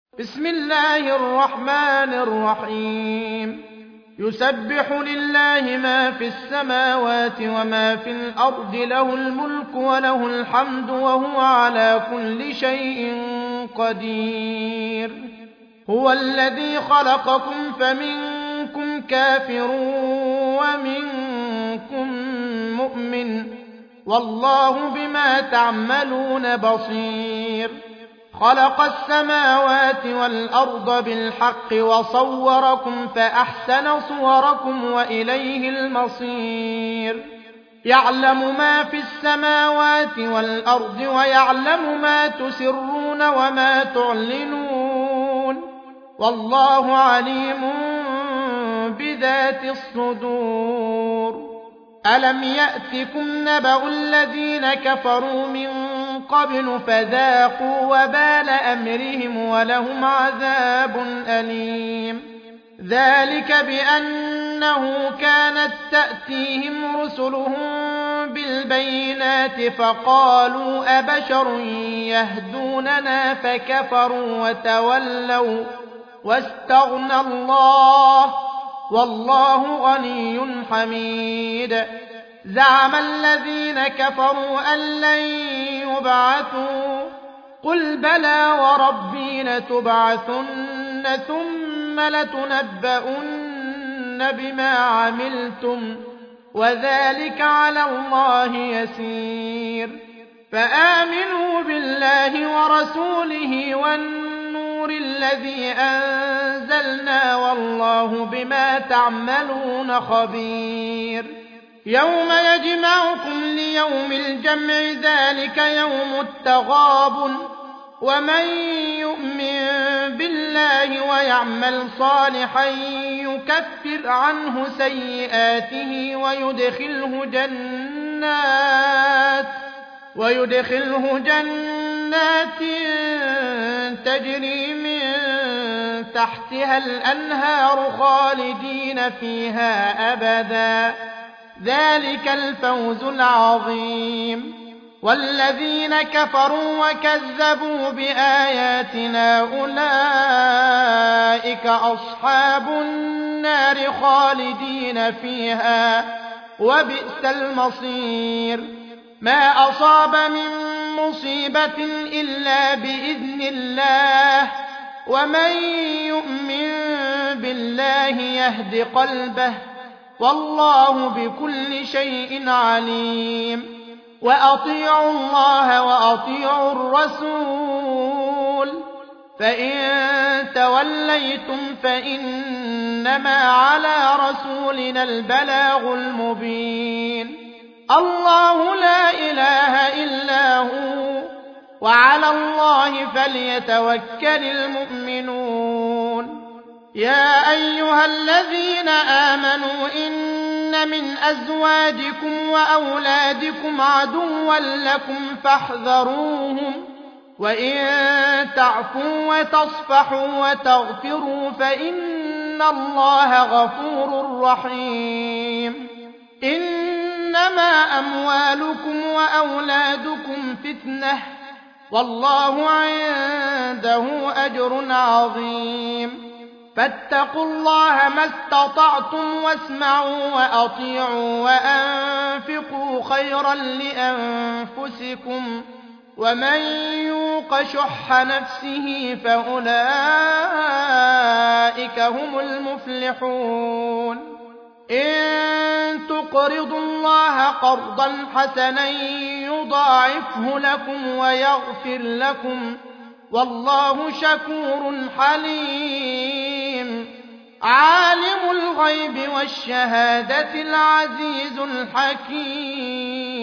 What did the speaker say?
بسم الله الرحمن الرحيم يسبح لله ما في السماوات وما في الأرض له الملك وله الحمد وهو على كل شيء قدير هو الذي خلقكم فمنكم كافر ومنكم مؤمن والله بما تعملون بصير خلق السماوات والأرض بالحق وصوركم فأحسن صوركم وإليه المصير يعلم ما في السماوات والأرض ويعلم ما تسرون وما تعلنون والله عليم بذات الصدور ألم يأتكم نبأ الذين كفروا من قبل فذاقوا وبال أمرهم ولهم عذاب أليم ذلك بأنه كانت تأتيهم رسلهم بالبينات فقالوا أبشر يهدوننا فكفروا وتولوا واستغنى الله والله غني حميد زعم الذين كفروا أن لن يبعثوا قل بلى وربي لتبعثن ثم لتنبؤن بما عملتم وذلك على الله يسير فآمنوا بالله ورسوله والنور الذي أنزلنا والله بما تعملون خبير يوم يجمعكم ليوم الجمع ذلك يوم التغابن ومن يؤمن بالله ويعمل صالحا يكفر عنه سيئاته ويدخله جنات تجري من تحتها الأنهار خالدين فيها أبدا ذلك الفوز العظيم والذين كفروا وكذبوا بآياتنا أولئك أصحاب النار خالدين فيها وبئس المصير ما أصاب من مصيبة إلا بإذن الله ومن يؤمن بالله يهد قلبه والله بكل شيء عليم وأطيعوا الله وأطيعوا الرسول فإن توليتم فإنما على رسولنا البلاغ المبين الله لا إله إلا هو وعلى الله فليتوكل المؤمنون يا أيها الذين آمنوا إن من أزواجكم وأولادكم عدوا لكم فاحذروهم وإن تعفوا وتصفحوا وتغفروا فإن الله غفور رحيم إنما أموالكم وأولادكم فتنة والله عنده أجر عظيم فاتقوا الله ما استطعتم واسمعوا وأطيعوا وأنفقوا خيرا لأنفسكم ومن يوق شح نفسه فأولئك هم المفلحون إن تقرضوا الله قرضا حسنا يضاعفه لكم ويغفر لكم والله شكور حليم عالم الغيب والشهادة العزيز الحكيم